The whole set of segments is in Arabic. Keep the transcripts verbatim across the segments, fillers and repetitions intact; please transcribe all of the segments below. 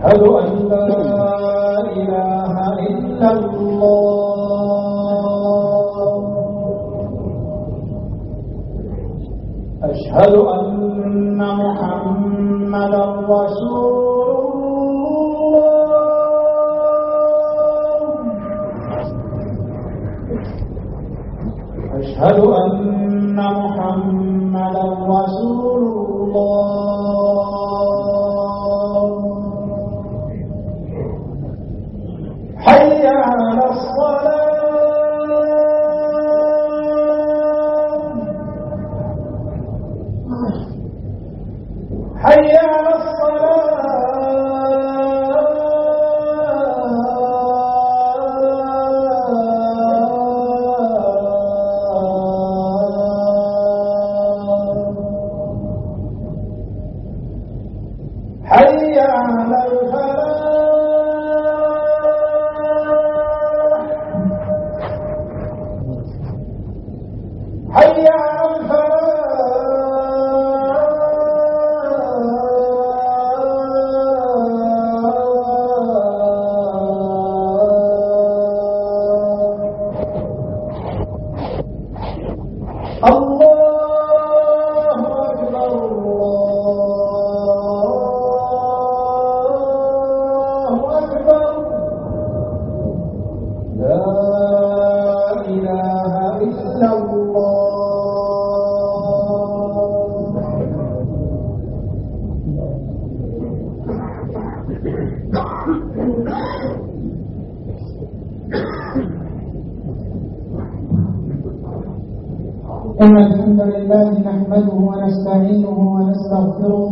أشهد أن لا إله إلا الله أشهد أن محمدا رسول الله أشهد أن محمدا رسول الله حي على الصلاة حي على حي على الفلاح حي على الفلاح الله أكبر الله أكبر لا إله إلا الله إن الحمد لله نحمده ونستعينه ونستغفره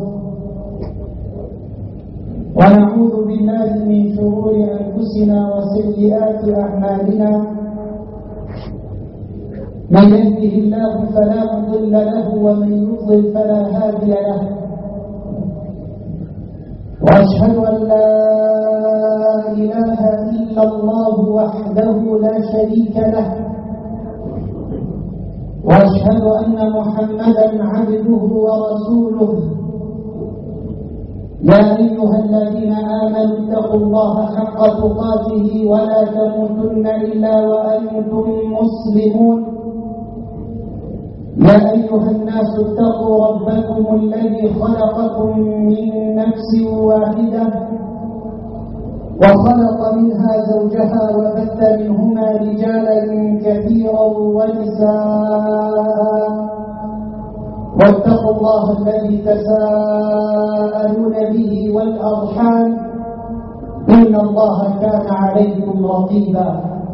ونعوذ بالله من شرور أنفسنا وسيئات أعمالنا من يهده الله فلا مضل له ومن يضلل فلا هادي له وأشهد أن لا إله إلا الله وحده لا شريك له وأشهد أن محمدا عبده ورسوله يا أيها الذين آمنوا اتقوا الله حق تقاته ولا تموتن إلا وأنتم مسلمون يا أيها الناس اتقوا ربكم الذي خلقكم من نفس واحدة وخلق منها زوجها وبث منهما رجالا كثيرا ونساء واتقوا الله الذي تساءلون به والأرحام إن الله كان عليكم رقيبا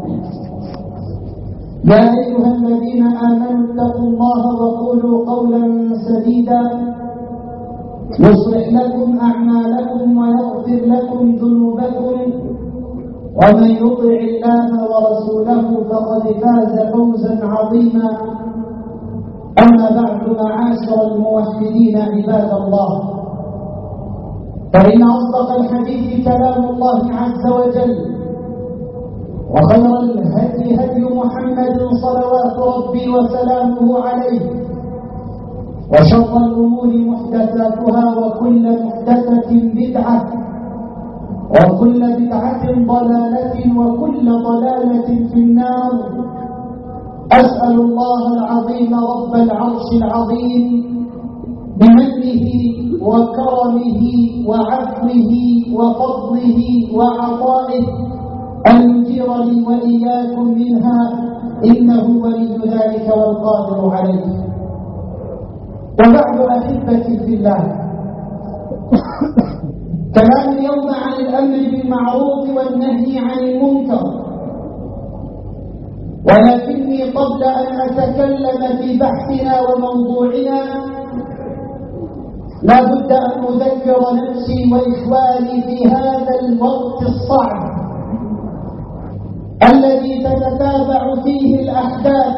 يا أيها الذين آمنوا اتقوا الله وقولوا قولا سديدا يصلح لكم أعمالكم ويغفر لكم ذنوبكم ومن يطع الله ورسوله فقد فاز فوزا عظيما أما بعد معاشر الموحدين عباد الله فإن أصدق الحديث كلام الله عز وجل وخير الهدي هدي محمد صلوات ربي وسلامه عليه وشر الأمور محدثاتها وكل محدثة بدعة وكل بدعة ضلالة وكل ضلالة في النار أسأل الله العظيم رب العرش العظيم بمنه وكرمه وعفوه وفضله وعطائه أن يجيرني وإياكم منها إنه ولي ذلك والقادر عليه. وبعد أحبتي في الله كلام اليوم عن الأمر بالمعروف والنهي عن المنكر ولكني قبل أن أتكلم في بحثنا وموضوعنا لا بد أن أذكر نفسي وإخواني في هذا الوقت الصعب الذي تتتابع فيه الأحداث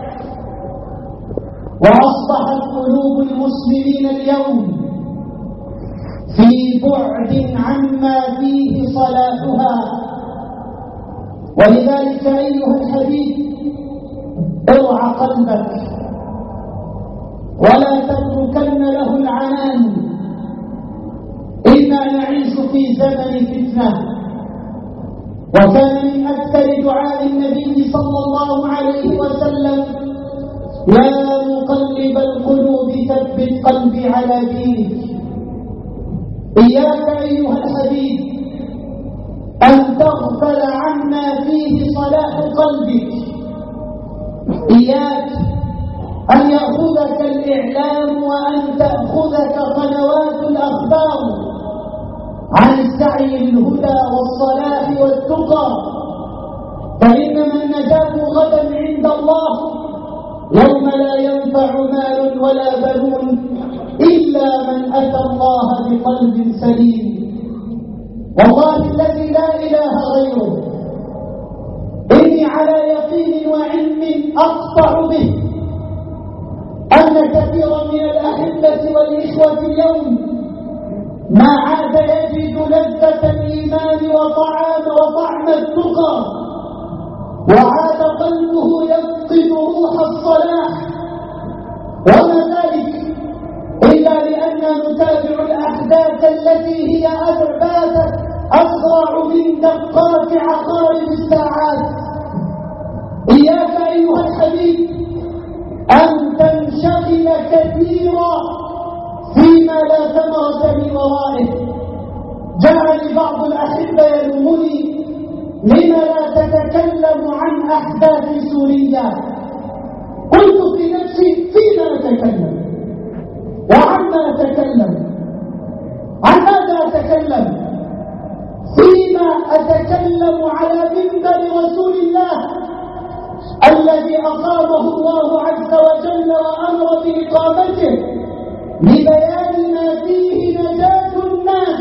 وأصبحت قلوب المسلمين اليوم في بعد عما فيه صلاحها. ولذلك أيها الحبيب ارعى قلبك ولا تتركن له العنان. إنا نعيش في زمن فتنة. وكان من أكثر دعاء النبي صلى الله عليه وسلم: يا مقلب القلوب ثبت قلبي على دينك. إياك أيها الحبيب أن تغفل عما فيه صلاح قلبك. إياك أن يأخذك الإعلام وأن تأخذك قنوات الأخبار عن السعي للهدى والصلاح والتقى، فإنما النجاة غدا عند الله يوم لا ينفع مال ولا بنون إلا من أتى الله بقلب سليم. والله الذي لا إله غيره إني على يقين وعلم أقطع به أن كثيرا من الأحبة والإخوة اليوم ما عاد يجد لذة الإيمان وطعام وطعم التقى، وعاد قلبه يفقد روح الصلاح. وما ذلك إلا لأننا نتابع الأحداث التي هي أدبات أسرع من دقات عقارب الساعات. إياك أيها الحبيب أن تنشغل كثيرا فيما لا ثمرة من ورائه. جعل بعض الأحبة يلومني: لما لا تتكلم عن أحداث سوريا؟ قلت في نفسي: فيما أتكلم وعما أتكلم؟ عن ماذا أتكلم؟ فيما أتكلم على منبر رسول الله الذي أقامه الله عز وجل وأمر بإقامته لبيان ما فيه نجاة الناس.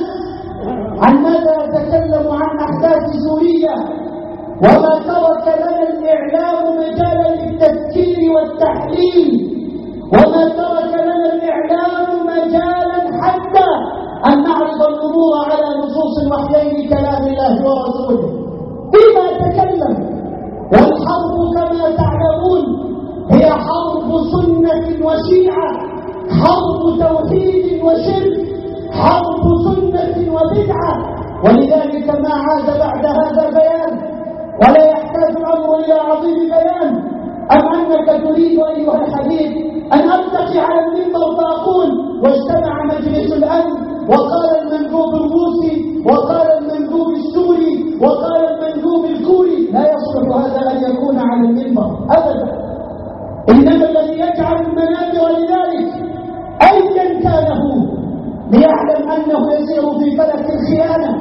عن ماذا أتكلم؟ عن أحداث سوريا، وما ترك لنا الإعلام مجالا للتفكير والتحليل، وما ترك لنا الإعلام مجالا حتى أن نعرض الأمور على نصوص الوحيين كلام الله ورسوله. فيما أتكلم؟ والحرب كما تعلمون هي حرب سنة وشيعة، حرب توحيد وشرك، حرب سنة وبدعة. ولذلك ما عاد بعد هذا بيان، ولا يحتاج الأمر إلى عظيم بيان. أم أنك تريد أيها الحبيب أن أرتقي على المنبر فأقول: واجتمع مجلس الأمن وقال المندوب الروسي وقال المندوب السوري وقال المندوب الكوري؟ لا يصلح هذا أن يكون على المنبر أبدا. إنما الذي يجعل المنابر لذلك أيا كان هو ليعلم أنه يسير في فلك الخيانة،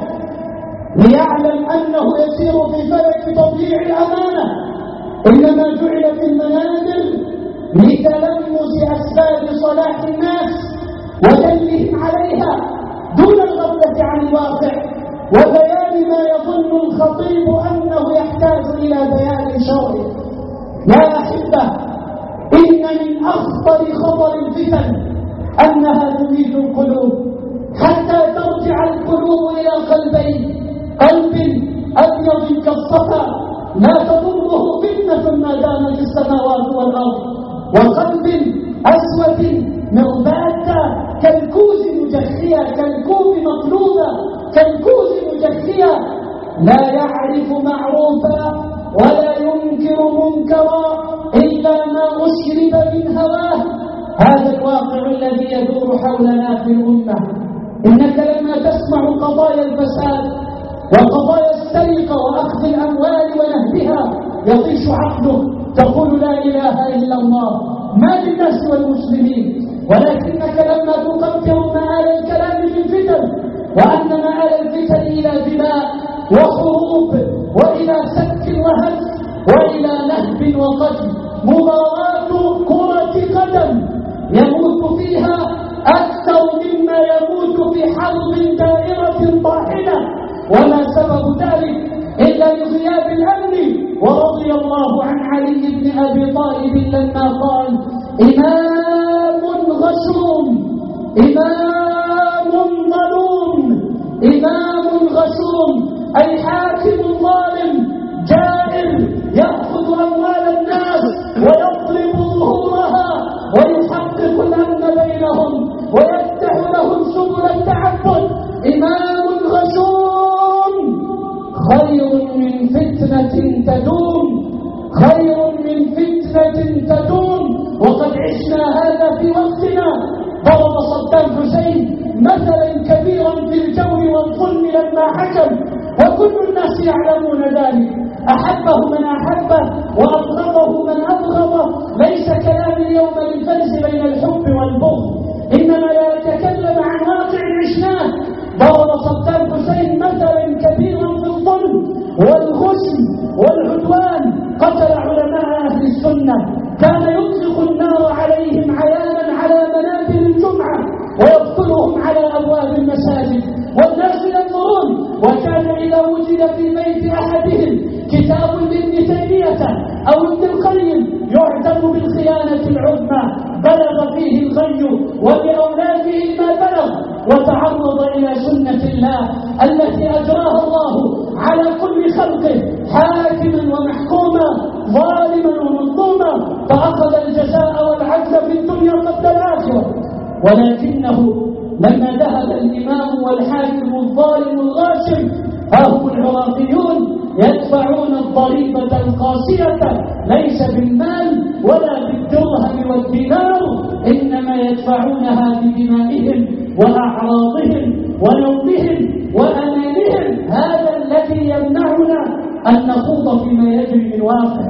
ليعلم أنه يسير في فلك تضييع الأمانة. إنما جعلت المنابر لتلمس أسباب صلاح الناس ودلهم عليها دون الغفلة عن الواقع وبيان ما يظن الخطيب أنه يحتاج إلى بيان شرعي. يا أحبة، إن من أخطر خطر الفتن أنها تميت القلوب حتى ترجع القلوب إلى قلبين: قلب أبيض كالصفا لا تضره فتنة ما دامت السماوات والأرض، وقلب أسود مرباتا كالكوز مجخية، كالكوب مقلوبة كالكوز مجخية، لا يعرف معروفا ولا ينكر منكرا إلا ما أشرب من هواه. هذا الواقع الذي يدور حولنا في الأمة. إنك لما تسمع قضايا الفساد وقضايا السرقة وأخذ الأموال ونهبها يطيش عقلك، تقول: لا إله إلا الله، ما للناس والمسلمين. ولكنك لما تقدر مآل الكلام في الفتن، وأن مآل الفتن إلى دماء وحروب وإلى سك وهز وإلى نهب وقتل، مباراة كرة قدم يموت فيها أكثر مما يموت في حرب دائرة طاحنة. وما سبب ذلك إلا لغياب الأمن. ورضي الله عن علي بن أبي طالب لما قال: إمام غشوم، إمام ظلوم، إمام غشوم، أي حاكم ظالم جائر يأخذ أموال الناس ويضرب ظهورها ويحقق الأمن بينهم ويفتح لهم سبل التعبد. إمام غشوم حياة تدوم خير من فتنة تدوم. وقد عشنا هذا في وقتنا. ضرب صدام حسين مثلا كبيرا في الجور والظلم لما حكم، وكل الناس يعلمون ذلك. أحبه من أحبه وأبغضه من أبغضه. ليس كلام اليوم للفرز بين الحب والبغض، إنما لا يتكلم عن واقع عشناه. ضرب صدام حسين مثلا كبيرا في الظلم والغسل والعدوان. قتل علماء أهل السنة، كان يطلق النار عليهم عيانا على منابر الجمعة ويقتلهم على أبواب المساجد والناس ينظرون. وكان إذا وجد في بيت أحدهم كتاب لابن تيمية أو ابن القيم يعتم بالخيانة العظمى، بلغ فيه الغي ولأولاده ما بلغ، وتعرض إلى سنة الله التي أجراها الله على كل خلقه حاكما ومحكوما ظالما ومظلوما، فأخذ الجزاء والعدل في الدنيا قبل الآخرة. ولكنه لما ذهب الإمام والحاكم الظالم الغاشم، ها هم العراقيون يدفعون الضريبة القاسية ليس بالمال ولا بالدرهم والدينار، إنما يدفعونها بدمائهم وأعراضهم ونومهم وأمانهم. هذا الذي يمنعنا أن نخوض فيما يجري من واقع.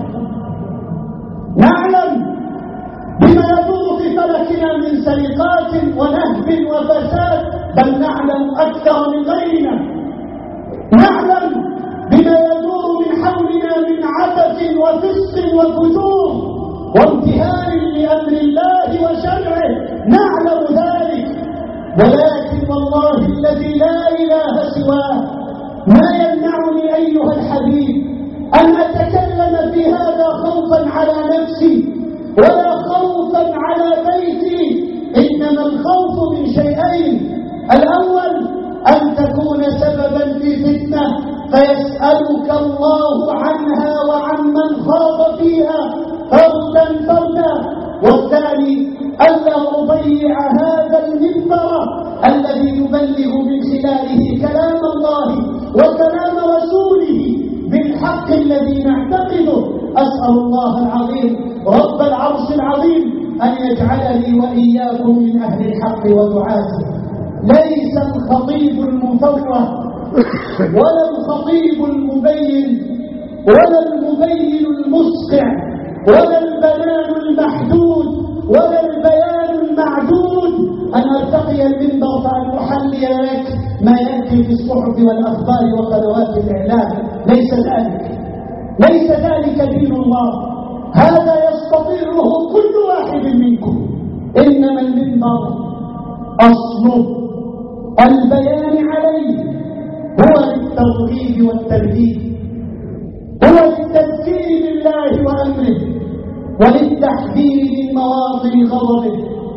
نعلم بما يدور في فلكنا من سرقات ونهب وفساد، بل نعلم أكثر من غيرنا. نعلم بما يدور من حولنا من عبث وفسق وفجور وامتهان لأمر الله وشرعه، نعلم ذلك. ولكن والله الذي لا إله سواه ما يمنعني أيها الحبيب أن أتكلم في هذا خوفا على نفسي ولا خوفا على بيتي، إنما الخوف من شيئين. الأول أن تكون سببا في فتنة فيسألك الله عنها وعن من خاض فيها فردا فردا. والثاني ألا أضيع هذا المنبر الذي يبلغ من خلاله كلام الله وكلام رسوله بالحق الذي نعتقده. أسأل الله العظيم رب العرش العظيم أن يجعلني وإياكم من أهل الحق ودعاته. ليس الخطيب المفوه ولا الخطيب المبين ولا المبين المسقع ولا البيان المحدود ولا البيان المعدود أن أرتقي المنبر فأن أحلي لك ما يأتي في الصحف والأخبار وقنوات الإعلام. ليس ذلك ليس ذلك دين الله. هذا يستطيعه كل واحد منكم. إنما المنبر أصله البيان عليه هو للترغيب والترهيب، هو للتذكير بالله وأمره وللتحذير من مواطن غضبه.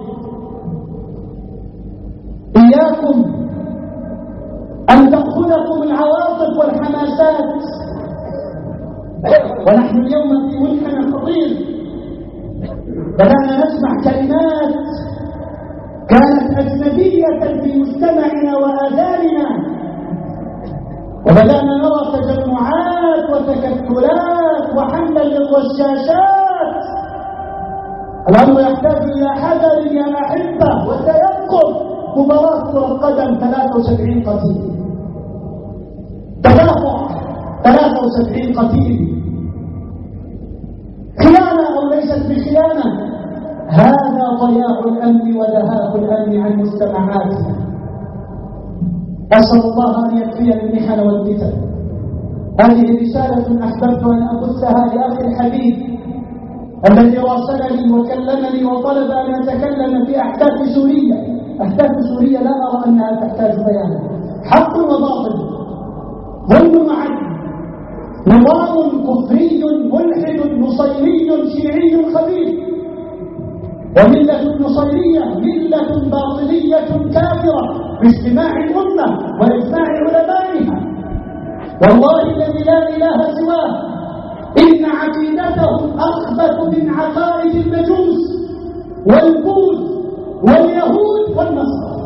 إياكم أن تأخذكم العواطف والحماسات، ونحن اليوم في منحنى خطير. بدأنا نسمع كلمات كانت أجنبية في مجتمعنا وآذاننا، وبدأنا نرى تجمعات وتكتلات وحملا للرشاشات. الأمر يحتاج إلى حذر يا أحبة وتيقظ. مباراة كرة القدم ثلاثة وسبعين قتيل، تدافع ثلاثة وسبعين قتيل، خيانة أو ليست بخيانة. هذا ضياع الأمن وذهاب الأمن عن مجتمعاتنا. أسأل الله أن يكفينا المحن والفتن. هذه رسالة أحببت أن أبثها لأخي الحبيب الذي راسلني وكلمني وطلب أن أتكلم في أحداث سوريا. أحداث سوريا لا أرى أنها تحتاج بيانا، حق وباطل، ظلم وعدل، نظام كفري ملحد نصيري شيعي خبيث، وملة نصيرية ملة باطلية كافرة باجتماع الأمة وإجماع علمائها. والله الذي لا إله سواه إن عقيدتهم أخبث من عقائد المجوس والبوذ واليهود والنصارى.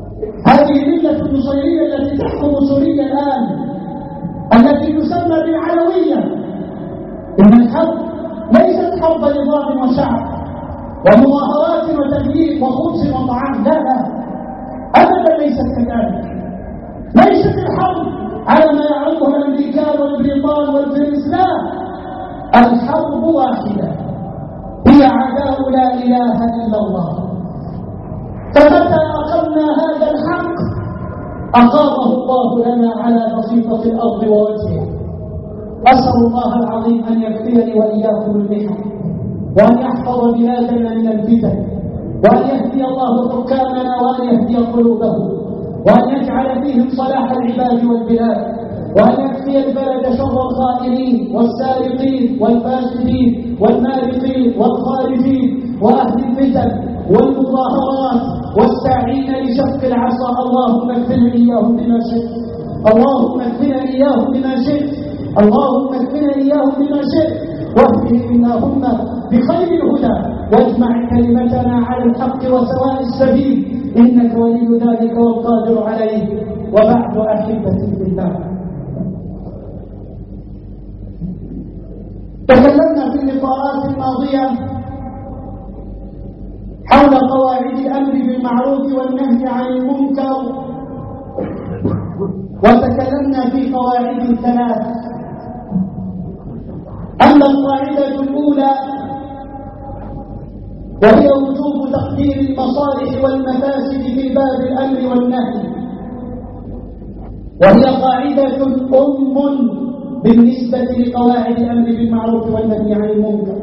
هذه الملة النصيرية التي تحكم سوريا الآن، التي تسمى بالعلم ومظاهرات وتبييت وخبز وطعام. لا لا أبدا ليست كذلك. ليست الحرب على ما يعرفها الأمريكان والبريطان والفرنس. لا، الحرب واحدة، هي عداء لا إله إلا الله. فمتى أقمنا هذا الحق أقامه الله لنا على بسيطة الأرض ووجهه. أسأل الله العظيم أن يكفيني وإياكم المحن، وأن يحفظ بلادنا من الفتن، وأن يهدي الله حكامنا وأن يهدي قلوبهم، وأن يجعل فيهم صلاح العباد والبلاد، وأن يكفي البلد شر الخائنين والسارقين والفاسدين والمارقين والخارجين وأهل الفتن والمظاهرات والساعين لشق العصا. اللهم اكفنا إياهم بما شئت، اللهم اكفنا إياهم بما شئت، اللهم اكفنا إياهم بما شئت، واهدهم اللهم بخير الهدى، واجمع كلمتنا على الحق وسواء السبيل، إنك ولي ذلك والقادر عليه. وبعد أحبتي بالله، تكلمنا في اللقاءات الماضية حول قواعد الأمر بالمعروف والنهي عن المنكر، وتكلمنا في قواعد ثلاث. أما القاعدة الأولى وهي وجوب تقدير المصالح والمفاسد في باب الأمر والنهي، وهي قاعدة أم بالنسبة لقواعد الأمر بالمعروف والنهي عن المنكر.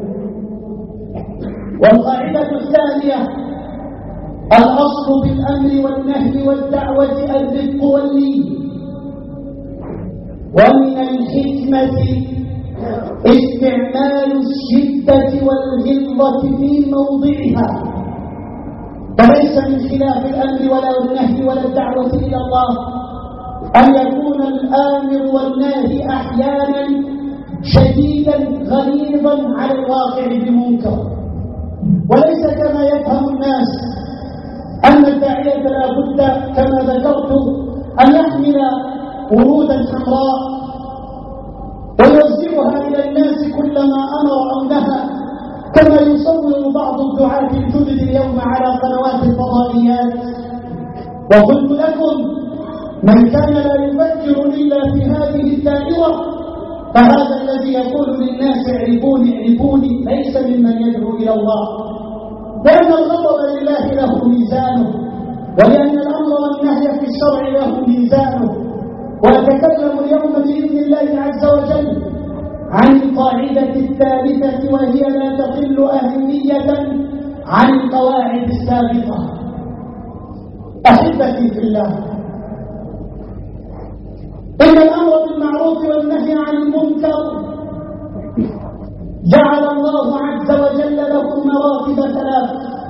والقاعدة الثانية الأصل بالأمر والنهي والدعوة الرفق واللين، ومن الحكمة استعمال الشدة والغلظة في موضعها، فليس من خلاف الأمر ولا النهي ولا الدعوة إلى الله أن يكون الآمر والناهي أحيانا شديدا غليظا على الواقع بمنكر، وليس كما يفهم الناس أن الداعية لا بد كما ذكرت أن يحمل ورودا حمراء ويوزعها إلى الناس كلما أمر أو نهى، كما يصور بعض الدعاة الجدد اليوم على قنوات الفضائيات. وقلت لكم من كان لا يفكر إلا في هذه الدائرة فهذا الذي يقول للناس اعرفوني اعرفوني ليس ممن يدعو إلى الله، لأن الغضب لله له ميزانه، ولأن الأمر والنهي في الشرع له ميزانه. وأتكلم اليوم بإذن الله عز وجل عن القاعدة الثالثة، وهي لا تقل أهمية عن القواعد السابقة. أحبتي في الله، إن الأمر بالمعروف والنهي عن المنكر جعل الله عز وجل له مراتب ثلاث،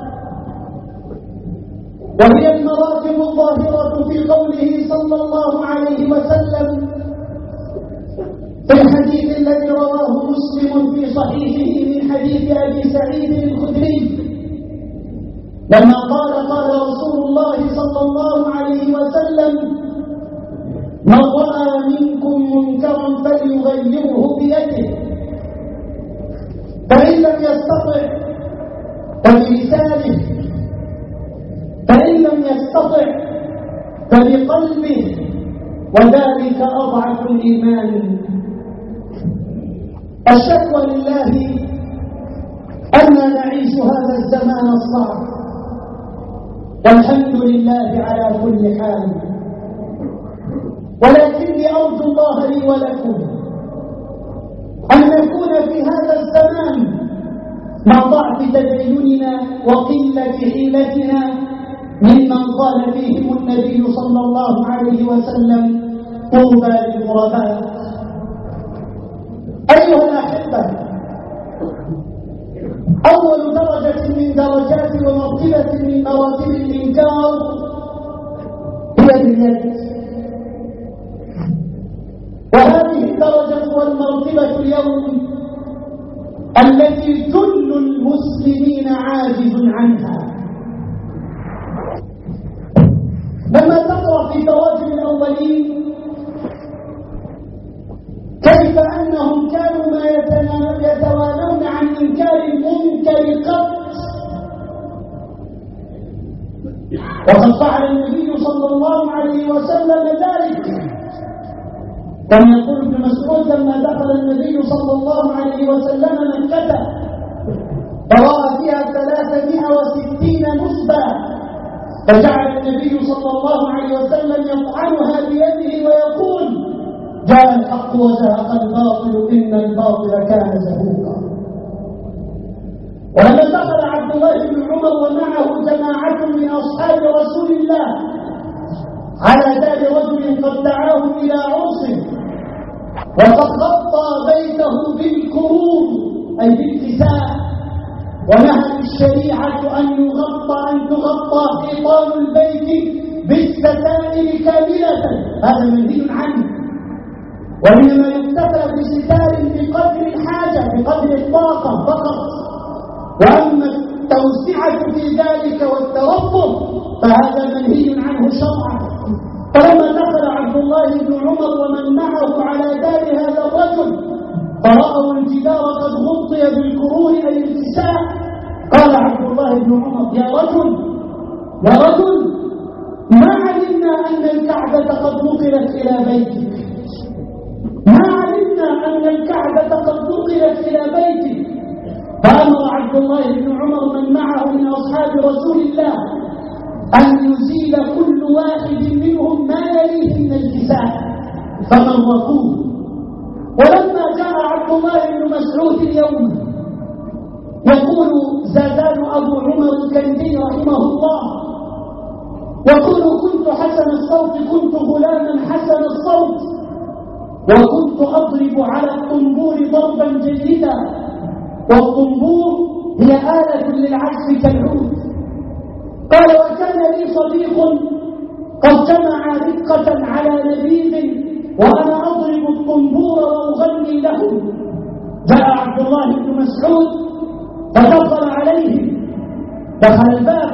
وهي المراتب الظاهرة في قوله صلى الله عليه وسلم في الحديث الذي رواه مسلم في صحيحه من حديث أبي سعيد الخدري لما قال قال رسول الله صلى الله عليه وسلم: من رأى منكم منكرا فليغيره بيده، فإن لم يستطع فبلسانه، فإن لم يستطع فبقلبه، وذلك أضعف الإيمان. الشكوى لله أننا نعيش هذا الزمان الصعب، والحمد لله على كل حال، ولكني أرجو الله لي ولكم أن نكون في هذا الزمان مع ضعف تديننا وقلة حيلتنا ممن قال فيهم النبي صلى الله عليه وسلم: طوبى للغرباء. أيها الأحبة، أول درجة من درجات ومرتبة من مراتب الإنكار هي اليد، وهذه الدرجة والمرتبة اليوم التي جل المسلمين عاجز عنها. لما تقرأ في تراجم الأولين كيف أنهم كانوا ما يتوانون عن إنكار المنكر قط وقد فعل النبي صلى الله عليه وسلم ذلك. كما يقول ابن مسعود لما دخل النبي صلى الله عليه وسلم مكة فرأى فيها ثلاثمائة وستين نصبا، فجعل النبي صلى الله عليه وسلم يطعنها بيده ويقول: جاء الحق وزهق الباطل إن الباطل كان زهوقا. ولما دخل عبد الله بن عمر ومعه جماعة من أصحاب رسول الله على دار رجل قد دعاهم إلى عرس وقد غطى بيته بالكروب أي بالكساء، ونهت الشريعة أن يغطى أن تغطى حيطان البيت بالستائر كاملة، هذا منهي عنه، وإنما يكتفى بستار بقدر الحاجة بقدر الطاقة فقط، وأما التوسعة في ذلك والترفه فهذا منهي عنه شرعا. فلما دخل عبد الله بن عمر ومن معه على دار هذا الرجل فرأوا الجدار قد غطي بالكرور أي الكساء، قال عبد الله بن عمر: يا رجل يا رجل ما علمنا أن الكعبة قد نقلت إلى بيتك، ما علمنا أن الكعبة قد نقلت إلى بيتك. فأمر عبد الله بن عمر من معه من أصحاب رسول الله أن يزيل كل واحد منهم ما يليه من الكساء فمرقوه. ولما جاء عبد الله بن مسعود اليوم يقول زادان أبو عمر الكندي رحمه الله يقول: كنت حسن الصوت، كنت غلاما حسن الصوت، وكنت أضرب على الطنبور ضربا جيدا، والطنبور هي آلة للعزف كالعود. قال: وكان لي صديق قد جمع رقة على نبيذ وأنا أضرب الطنبور وأغني له. جاء عبد الله بن مسعود فدخل عليه، دخل الباب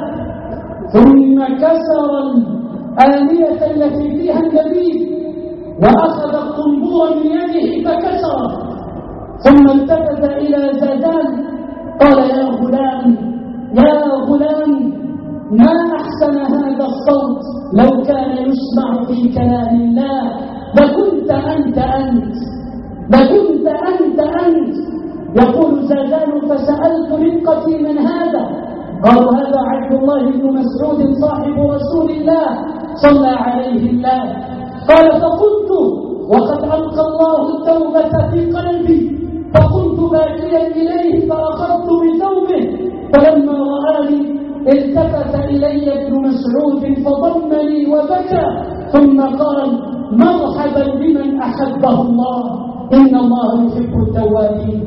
ثم كسر الآلية التي فيها النبيذ وأخذ الطنبور من يده فكسره، ثم التفت إلى زادان قال: يا غلام يا غلام ما أحسن هذا الصوت، لو كان يسمع في كلام الله لكنت أنت أنت لكنت أنت أنت يقول زادان: فسألت رقتي من هذا؟ قالوا: هذا عبد الله بن مسعود صاحب رسول الله صلى عليه الله. قال: فقلت وقد ألقى الله التوبة في قلبي، فقمت باكيا إليه فأخذت بثوبه، فلما رآني التفت إلي ابن مسعود فضمني وبكى، ثم قال: مرحبا بمن أحبه الله، إن الله يحب التوابين.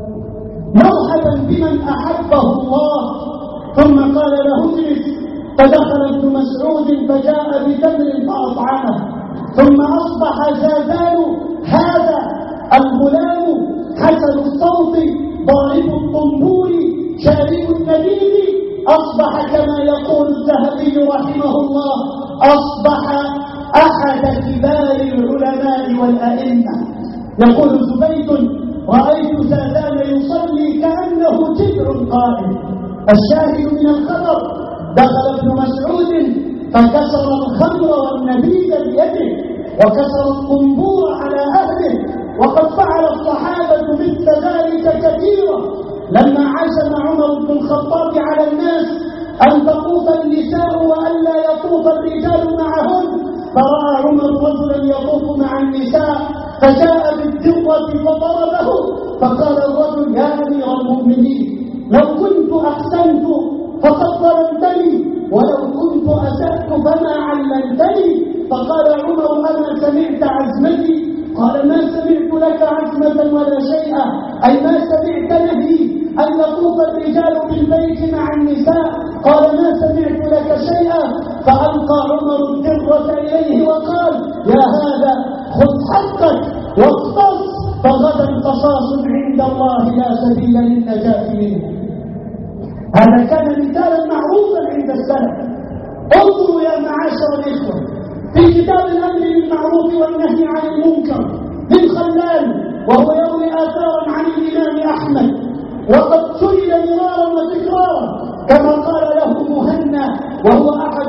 مرحبا بمن أحبه الله. ثم قال له: اجلس. فدخل ابن مسعود فجاء بتمر فأطعمه، ثم أصبح زادان هذا الغلام حسن الصوت ضارب الطنبور شارب النبيذ، أصبح كما يقول الذهبي رحمه الله أصبح أحد كبار العلماء والأئمة. يقول زبيد: رأيت زادان يصلي كأنه جذع قائم. الشاهد من الخبر: دخل ابن مسعود فكسر الخمر والنبيذ بيده وكسر الطنبور على أهله، وقد فعل الصحابة مثل ذلك كثيرا. لما عزم عمر بن الخطاب على الناس أن تطوف النساء وألا يطوف الرجال معهن، فرأى عمر رجلا يطوف مع النساء فجاء بالدرة فضربه، فقال الرجل: يا أمير المؤمنين لو كنت أحسنت فقد ظلمتني، ولو كنت أسأت فما علمتني. فقال عمر: أما سمعت عزمتي؟ قال: ما سمعت لك عزمة ولا شيئا، أي ما سمعت نهي أن يطوف الرجال بالبيت مع النساء. قال: ما سمعت لك شيئا. فألقى عمر الدرة إليه وقال: يا هذا خذ حقك واقتص، فغدا قصاص عند الله لا سبيل للنجاة منه. هذا كان مثالا معروفا عند السلف. انظروا يا معاشر الإخوة في كتاب الأمر بالمعروف والنهي عن المنكر للخلال، وهو يروي آثارا عن الإمام أحمد، وقد سئل مرارا وتكرارا كما قال له مهنا وهو أحد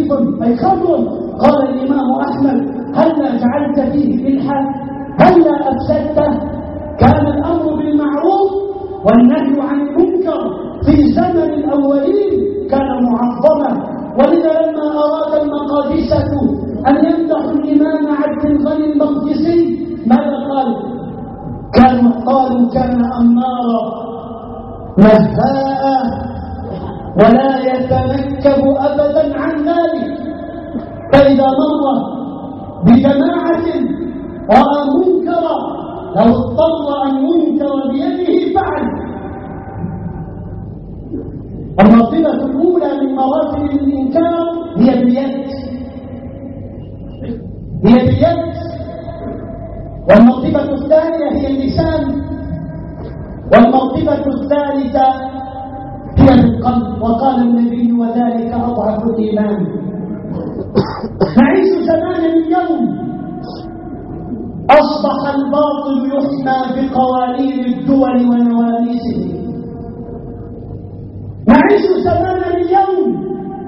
خبيث أي خمر. قال الإمام أحمد هلا جعلت فيه ملحا هلا أفسدته. كان الأمر بالمعروف والنهي عن المنكر في زمن الأولين كان معظما، ولذا لما أراد المقادسة أن يمدحوا الإمام عبد الغني المقدسي ماذا قال؟ كانوا قالوا كان أمارا نهاء ولا يتنكب أبدا عن ذلك. فإذا مر بجماعة رأى منكرا لو اضطر أن ينكر بيده فعل. المرتبة الأولى من مراتب الإنكار هي باليد، هي باليد. والمرتبة الثانية هي اللسان، والمرتبة الثالثة هي بالقلب. وقال النبي وذلك أضعف الإيمان. نعيش زمانا اليوم أصبح الباطل يحمى بقوانين الدول ونواميسه. نعيش زمانا اليوم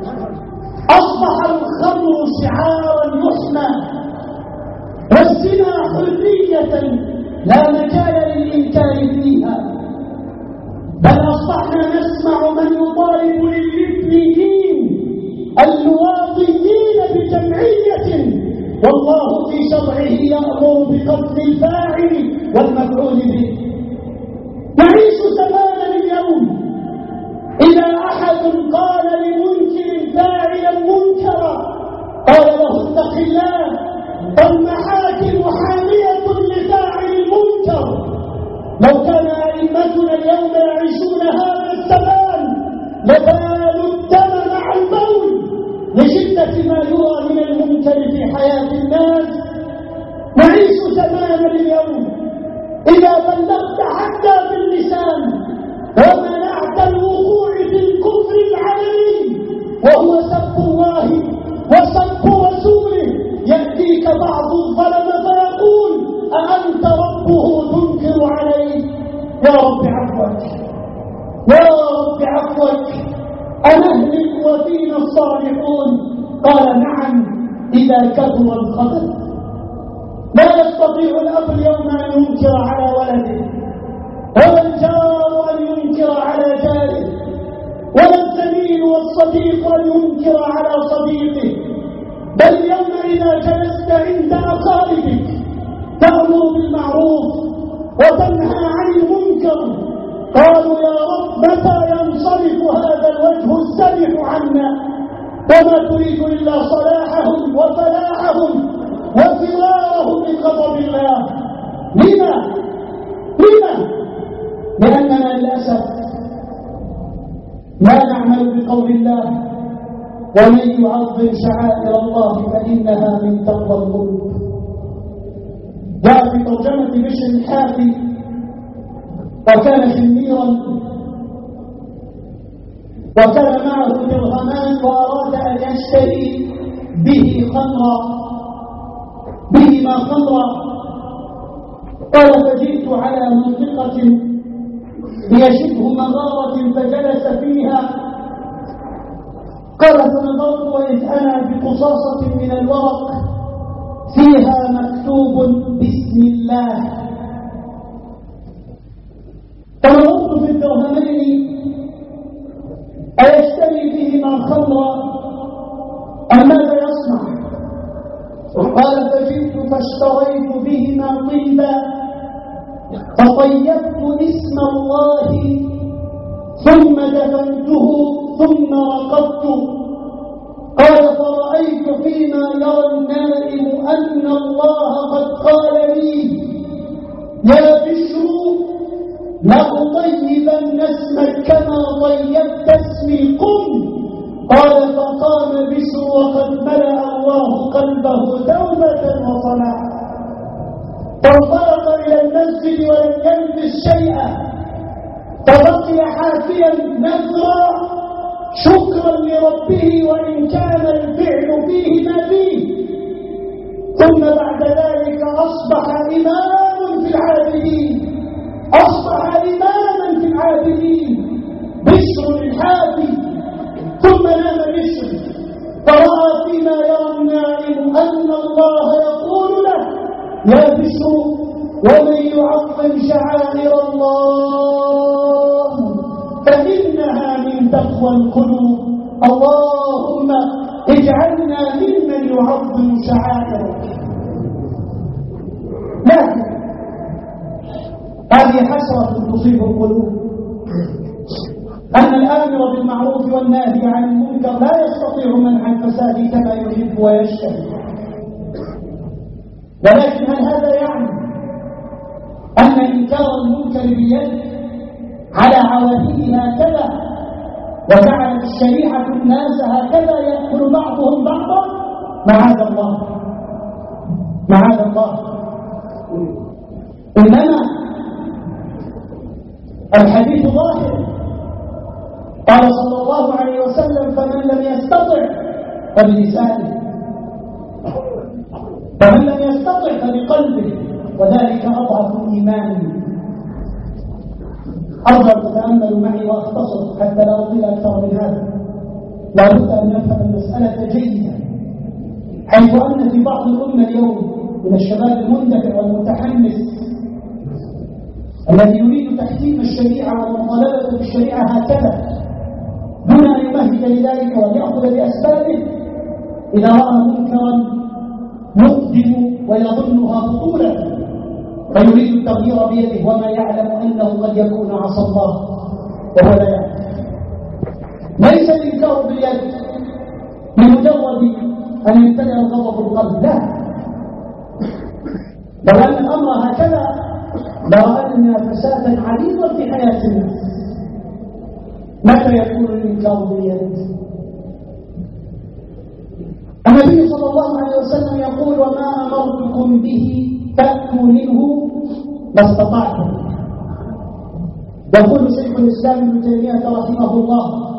أصبح الخمر شعارا يحمى، والزنا حرية لا مجال للإنكار فيها. بل أصبحنا نسمع من يطالب للإثنيين اللواطيين بجمعية والله في شرعه يأمر بقتل الفاعل والمفعول به. نعيش زمانا اليوم إذا أحد قال لمنكر فاعلا منكرا قال له اتق الله، فالمحاكم حامية لفاعل المنكر. لو كان أئمتنا اليوم يعيشون هذا الزمان لبالوا الدم مع البول لشدة ما يرى من المنكر في حياة الناس. نعيش زمانا اليوم إذا بلغت حتى باللسان ومنعت الوقوع في الكفر العلني وهو سب الله وسب رسوله، يأتيك بعض الظلمة فيقول أأنت ربه تنكر عليه؟ يا رب عفوك، يا رب عفوك، أنهلك وفينا الصالحون؟ قال نعم إذا كثر الخبث. لا يستطيع الأب اليوم أن ينكر على ولده، ولا الجار أن ينكر على جاره، ولا الزميل والصديق أن ينكر على صديقه. بل اليوم إذا جلست عند أقاربك تأمر بالمعروف وتنهى عن المنكر قالوا يا رب متى ينصرف هذا الوجه السمح عنا؟ وما تريد إلا صلاحهم وفلاحهم وفرارهم من غضب الله. لما؟ لما؟ لأننا للأسف لا نعمل بقول الله ومن يعظم شعائر الله فإنها من تقوى القلوب. جاء في ترجمة بشر الحافي وكان خميرا وكان معه درهمان وأراد أن يشتري به خمرا بهما خمرا. قال فجئت على منطقة هي شبه مغارة فجلس فيها. قال فنظرت وإذ أنا بقصاصة من الورق فيها مكتوب بسم الله. فنظرت في الدرهمين أيشتري بهما خمرا أم ماذا يصنع؟ قال فجئت فاشتريت بهما طيبا فطيبت اسم الله ثم دفنته ثم رقبت. قال فرأيت فيما يرى النائم أن الله قد قال لي يا بشر لأطيبن اسمك كما طيبت اسمي قم. قال فقام بشر وقد ملأ الله قلبه توبة وصلاحا فانطلق إلى المسجد ولم يلبس شيئا فبقي حافيا نذرا شكرا لربه وإن كان الفعل فيه ما فيه. ثم بعد ذلك أصبح إماما في العابدين، أصبح إماما في العابدين بشر الحافي. ثم نام بشر فرأى يا بشر ومن يعظم شعائر الله فإنها من تقوى القلوب. اللهم اجعلنا ممن يعظم شعائرك. لكن هذه حسرة تصيب القلوب أن الآمر بالمعروف والناهي عن المنكر لا يستطيع منع الفساد كما يحب ويشتهي. ولكن هل هذا يعني أن إنكار المنكر باليد على عواهدها هكذا وجعلت الشريعة الناس هكذا يأكل بعضهم بعضا؟ معاذ الله معاذ الله. إنما الحديث ظاهر. قال صلى الله عليه وسلم فمن لم يستطع فبلسانه فمن لم يستطع فبقلبه وذلك أضعف الإيمان. أرجو تتأملوا معي وأختصر حتى لا أطيل أكثر من هذا. لا بد أن نفهم المسألة جيدا، حيث أن في بعض الأمة اليوم من الشباب المندفع والمتحمس الذي يريد تحكيم الشريعة والمطالبة بالشريعة هكذا دون أن يمهد لذلك ويأخذ بأسبابه، إذا رأى منكرا يقدم ويظنها بطولة فيريد التغيير بيده وما يعلم أنه قد يكون عصى الله وهو لا يعلم. ليس الإنكار باليد بمجرد أن يمتلئ الغضب القلب، لا. لو أن الأمر هكذا لرأينا فسادا عريضا في حياة الناس. متى يكون الإنكار باليد؟ النبي صلى الله عليه وسلم يقول وما أمرتكم به فأتوا منه ما استطعتم. يقول شيخ الإسلام ابن تيمية رحمه الله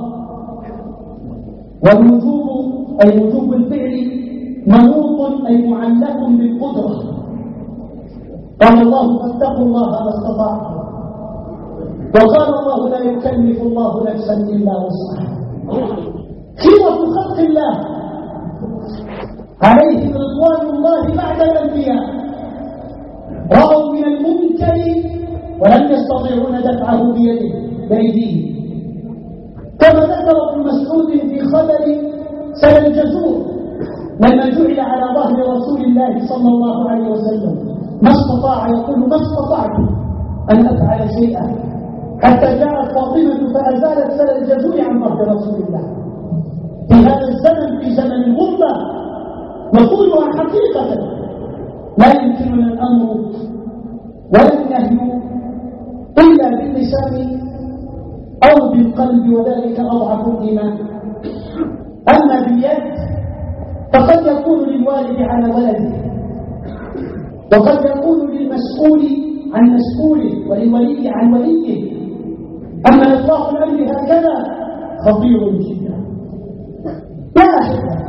والوجوب أي وجوب الفعل منوط أي معلق بالقدرة. قال الله فاتقوا الله ما استطعتم، وقال الله لا يكلف الله نفسا إلا وسعها. خيرة خلق الله عليهم رضوان الله بعد الأنبياء رأوا من المنكر ولم يستطيعون دفعه بيده بأيديهم، كما ذكر ابن مسعود في خبر سل الجزور لما جعل على ظهر رسول الله صلى الله عليه وسلم ما استطاع، يقول ما استطعت أن أفعل شيئا حتى جاءت فاطمة فأزالت سل الجزور عن ظهر رسول الله. في هذا الزمن في زمن الغربة نقولها حقيقة لا يمكننا الأمر ولا النهي إلا باللسان أو بالقلب وذلك أضعف الإيمان. أما باليد فقد يكون للوالد على ولده، وقد يكون للمسؤول عن مسؤوله وللولي عن وليه. أما إطلاق الأمر هكذا خطير جدا. لا أحد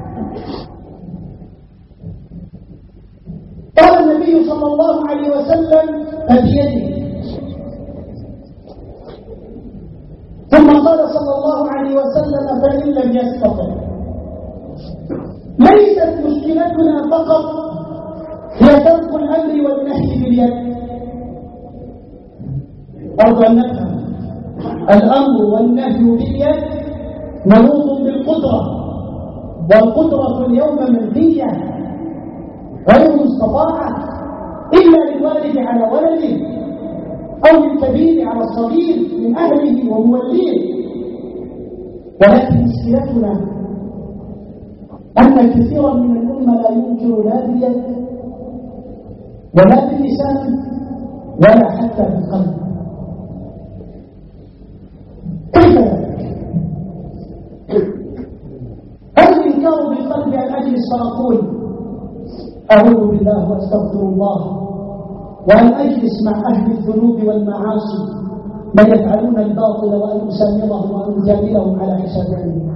قال النبي صلى الله عليه وسلم فبيده، ثم قال صلى الله عليه وسلم فإن لم يستطع. ليست مشكلتنا فقط هي ترك الأمر والنهي باليد. أرجو أن نفهم الأمر والنهي باليد منوط بالقدرة، والقدرة اليوم منفية غير مستطاعة إلا للوالد على ولده أو للكبير على الصغير من أهله وموليه. ولكن مشكلتنا أن كثيرا من الأمة لا ينكر لا باليد ولا باللسان ولا حتى بالقلب. كيف ذلك؟ هل الإنكار بالقلب عن أجل السرطان أعوذ بالله وأستغفر الله، وأن أجلس مع أهل الذنوب والمعاصي من يفعلون الباطل وأن أسامرهم وأن أجادلهم على حساب علمي؟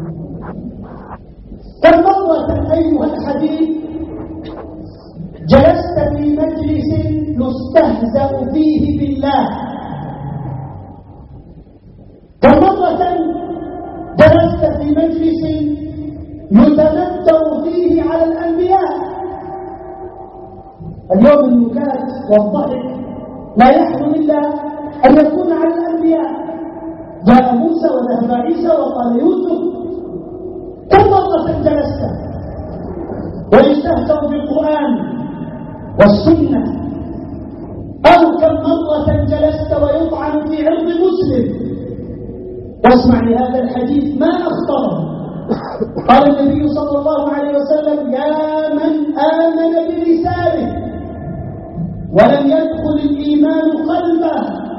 كم مرة أيها الحبيب جلست في مجلس يستهزأ فيه بالله؟ كم مرة جلست في مجلس يتنكر فيه على الأنبياء؟ اليوم النكات والضحك لا يحلو إلا أن يكون على الأنبياء. جاء موسى وذهب عيسى وقال يوسف كم مرة جلست واجتهدوا بالقرآن والسنة، أو كم مرة جلست ويطعن في عرض مسلم. واسمع لهذا الحديث ما أخطره. قال النبي صلى الله عليه وسلم يا من آمن بلسانه ولم يدخل الإيمان قلبه،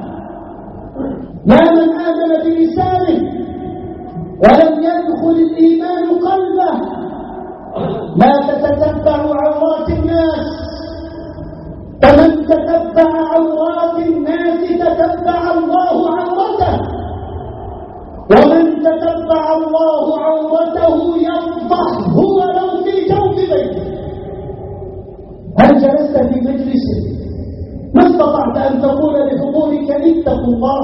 يا من آمن بلسانه ولم يدخل الإيمان قلبه، لا تتتبع عورات الناس، فمن تتبع عورات الناس تتبع الله عورته، ومن تتبع الله عورته يفضح هو لو في جوف بيته. هل جلست في مجلس ما استطعت أن تقول لحضورك اتقوا الله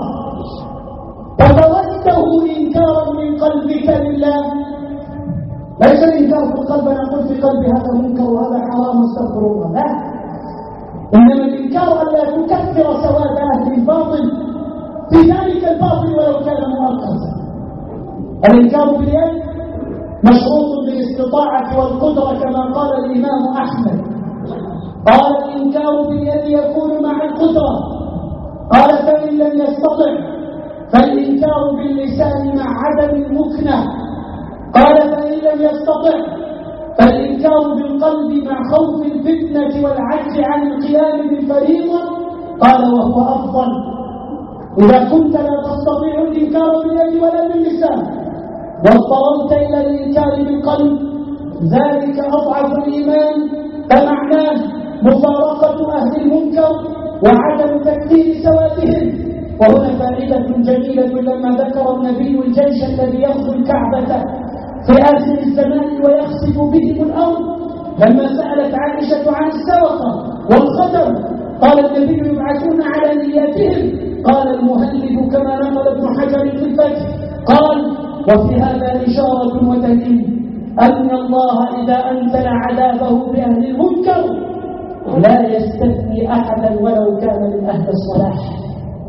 فتركته إنكارا من قلبك لله؟ ليس الإنكار في القلب نقول في قلب هذا منكر وهذا حرام استغفر الله، لا، إنما الإنكار أن لا تكفر سواد أهل الباطل في ذلك الباطل ولو كان مؤقتا. الإنكار باليد مشروط بالاستطاعة والقدرة كما قال الإمام أحمد، قال الإنكار باليد يكون مع القدرة، قال فإن لم يستطع فالإنكار باللسان مع عدم المكنة، قال فإن لم يستطع فالإنكار بالقلب مع خوف الفتنة والعجز عن القيام بالفريضة، قال وهو أفضل إذا كنت لا تستطيع الإنكار باليد ولا باللسان واضطررت إلى الإنكار بالقلب، ذلك أضعف الإيمان، فمعناه مفارقة أهل المنكر وعدم تكثير سوادهم. وهنا فائدة جميلة لما ذكر النبي الجيش الذي يغزو الكعبة في آخر الزمان ويخسف بهم الأرض، لما سألت عائشة عن السرقة والخطر قال النبي يبعثون على نياتهم، قال المهلب كما نقل ابن حجر في الفتح، قال وفي هذا إشارة ودليل أن الله إذا أنزل عذابه بأهل المنكر لا يستثني أحدا ولو كان من أهل الصلاح.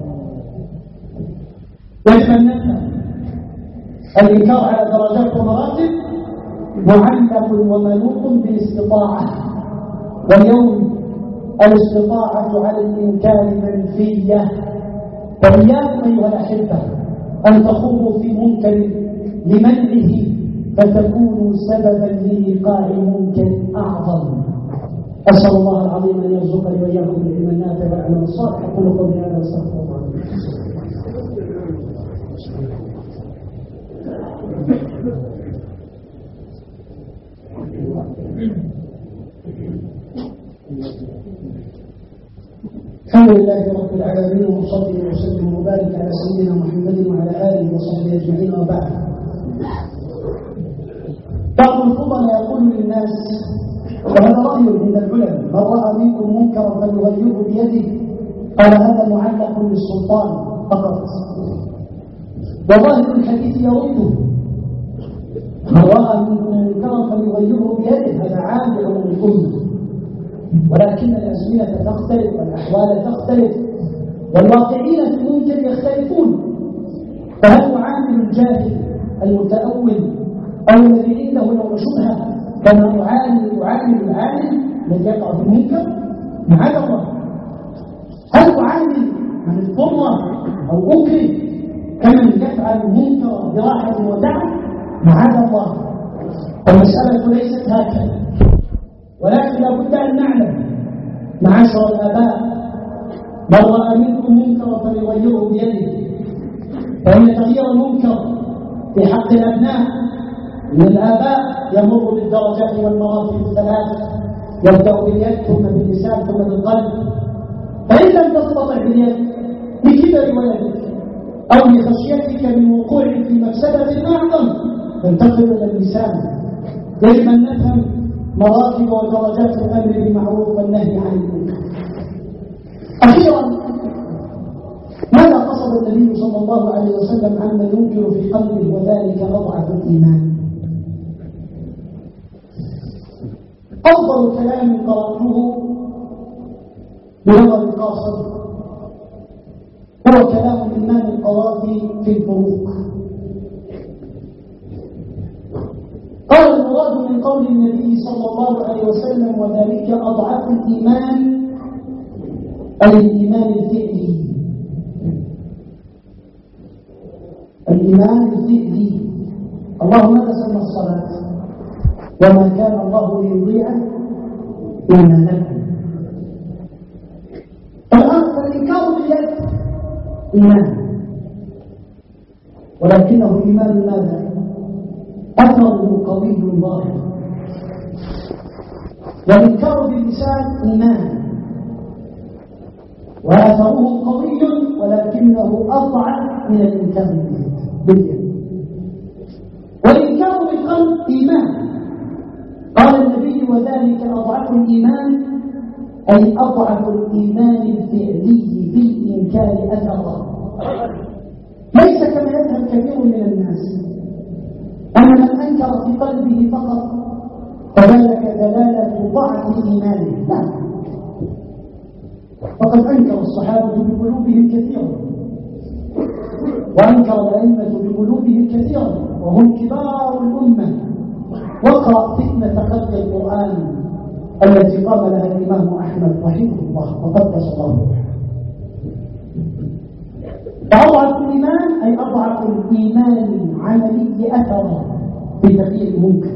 يجب أن نفهم الإنكار على درجات ومراتب معلق ومنوط بالاستطاعة، واليوم الاستطاعة على الإنكار منفية. وإياكم أيها الأحبة أن تخوضوا في منكر لمنعه فتكونوا سببا لإيقاع منكر أعظم. أسأل الله العظيم أن يرزقني وإياكم العلم النافع والعمل الصالح. أقول قولي هذا واستغفر الله. الحمد لله رب العالمين، وصلي وسلم وبارك على سيدنا محمد وعلى آله وصحبه أجمعين، وبعد. بعض الفضلاء يقول للناس، وهذا رأي من العلماء، من رأى منكم منكرا فليغيره بيده، قال هذا معلق للسلطان فقط، وظاهر الحديث يرده. من رأى منكم منكرا فليغيره بيده، هذا عام لعموم الأمة، ولكن الأزمنة تختلف والأحوال تختلف والواقعين في المنكر يختلفون. فهل يعامل الجاهل المتأول أو الذي عنده نوع شبهة كما يعامل يعامل العالم الذي يقع في المنكر؟ معاذ الله. هل يعامل من اضطر أو أكره كمن يفعل المنكر براحة ودعم؟ معاذ الله. المسألة ليست هكذا، ولكن لابد أن نعلم معاشر الآباء، من رأى منكم منكرا فليغيره بيده، فإن تغيير المنكر في حق الأبناء من الآباء يمر بالدرجات والمراتب الثلاث، يبدأ باليد ثم باللسان ثم بالقلب. فإن لم تستطع باليد لكبر ولدك أو لخشيتك من وقوع في مفسدة أعظم تنتقل إلى اللسان. يجب أن نفهم مراتب ودرجات الأمر بالمعروف والنهي عن المنكر. أخيرا، ماذا قصد النبي صلى الله عليه وسلم عمن ينكر في قلبه وذلك أضعف الإيمان؟ أفضل كلام قرأته بنظر قاصر هو كلام الإمام القرافي في الفروق. قال المراد من قول النبي صلى الله عليه وسلم وذلك أضعف الإيمان أي الإيمان الفعلي. الإيمان الفعلي اللهم ماذا سمى الصلاة وما كان الله ليضيع إيمانكم. الآن فالإنكار باليد إيمان ولكنه إيمان ماذا؟ أثره قوي ظاهر. والإنكار باللسان إيمان وأثره قوي ولكنه أضعف من الإنكار باليد. والإنكار بالقلب إيمان. قال النبي وذلك أضعف الإيمان أي أضعف الإيمان الفعلي في الإنكار أثرا. ليس كما يفهم كثير من الناس أن من أنكر في قلبه فقط فذلك دلالة ضعف إيمانه. لا، فقد أنكر الصحابة بقلوبهم كثيرا وأنكر الأئمة بقلوبهم كثيرا وهم كبار الأمة. واقرأ فتنة خلق القرآن التي قام لها الإمام أحمد رحمه الله وقدس الله. فأضعف الإيمان أي أضعف الإيمان عملي أثرا في تغيير المنكر.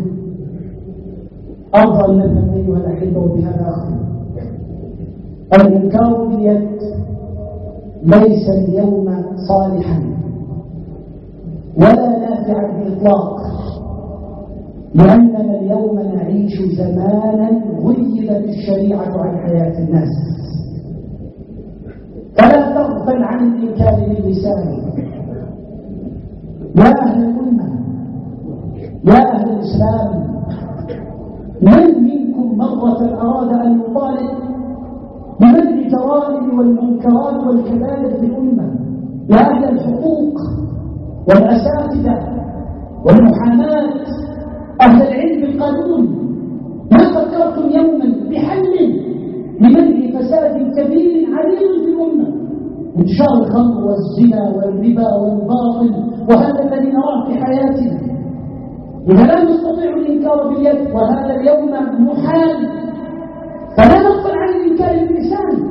أفضل نفهم أيها الأحبة وبهذا أختم. الإنكار باليد ليس اليوم صالحا ولا نافعا بإطلاق، لأننا اليوم نعيش زمانا غيبت الشريعة عن حياة الناس. فلا تغفل عن الإنكار باللسان. يا أهل الأمة، يا أهل الإسلام، من منكم مرة أراد أن يطالب بمنع الجرائم والمنكرات والكبائر في الأمة؟ يا أهل الحقوق والأساتذة والمحاماة، أهل العلم بالقانون، ما فكرتم يوما بحل لمنع فساد كبير عريض في الأمة؟ انتشار الخمر والزنا والربا والباطل وهذا الذي نراه في حياتنا. إذا لا نستطيع الإنكار باليد وهذا اليوم محال، فلا نغفل عن الإنكار باللسان،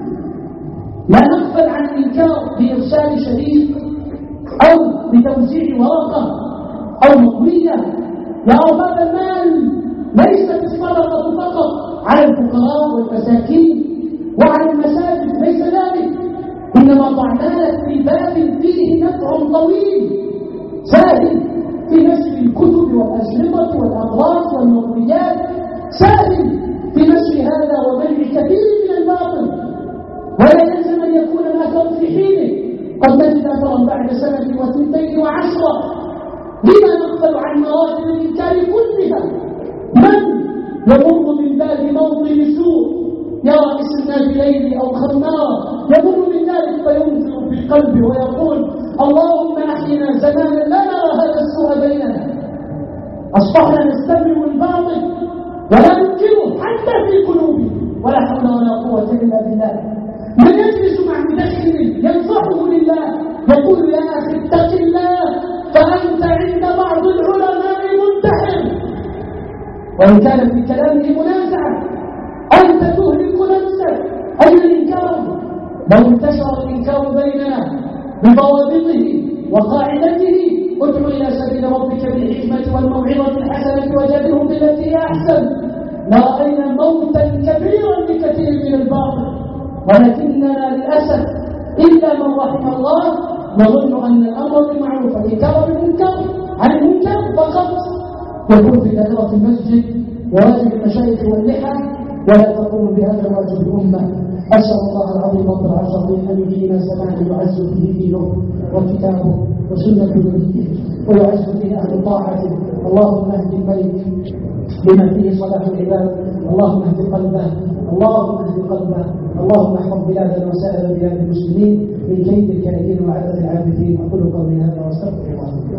لا نغفل عن الإنكار بإرسال شريط أو بتوزيع ورقة أو مطوية. يا هذا المال ليست الصدقة فقط على الفقراء والمساكين وعلى المساجد، ليس ذلك، إنما ضعناك في باب فيه نفع طويل ساهم في نشر الكتب والأشرطة والأغراض والمطويات، ساهم في نشر هذا ومنع كثير من الباطل. ولا يلزم أن يكون الأثر في حينه، قد نجد أثرا بعد سنة وثنتين وعشرة. لما نغفل عن مراتب الإنكار كلها؟ من يمر من باب موطن سوء يرى اسم نابلين أو خمار يمر من ذلك فينفر في قلبه ويقول اللهم أحينا زمانا لا نرى هذا السوء بيننا. أصبحنا نستمع الباطل ولا ننكره حتى في قلوبه، ولا حول ولا قوة إلا بالله. من يجلس مع مدخن ينصحه لله يقول يا أخي اتق الله فأنت عند بعض العلماء منتحر، وإن كان في كلامه منازعة. أنت تهلك نفسك. أين الإنكار؟ لو انتشر الإنكار بيننا بضوابطه وقاعدته ادع إلى سبيل ربك بالحكمة والموعظة الحسنة وجادلهم بالتي هي أحسن، لرأينا موتا كبيرا بكثير من الباطل. ولكننا للأسف إلا من رحم الله نظن أن الأمر بالمعروف والإنكار بالمنكر عن المنكر فقط يكون في دائرة المسجد وواجب المشايخ واللحى، ولا تقوم بهذا واجب الأمة. أسأل الله العظيم رب العرش العظيم أن يدينا زمان يعز به دينه وكتابه وسنة نبيه ويعز به أهل طاعته. اللهم اهد الملك بما فيه صلاح العباد، اللهم اهد قلبه، اللهم اهد قلبه، اللهم احفظ بلادنا وسائر بلاد المسلمين من كيد الكائدين وعدد العابثين. أقول قولي هذا واستغفر الله.